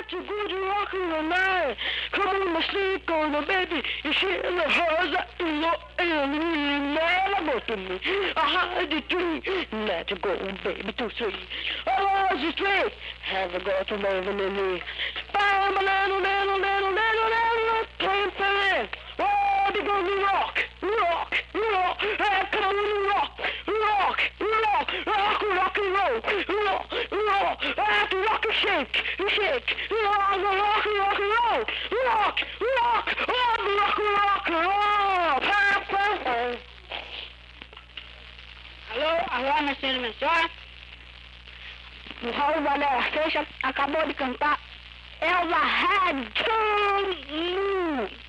too good to rock in the night. Come on, my sleep on the baby. You shit in the house that you look in me. Man, I'm up to me. I had the tree. Not to go, baby, to sleep. I was straight. Have a go to my vanilla. Bam, a little, plain fan. Oh, they gonna rock. Come on, rock and roll, rock and shake, rock and roll, rock, roll. Alô, minha senhora, minha senhora. O Raul Valéria Seixas acabou de cantar Elva Red.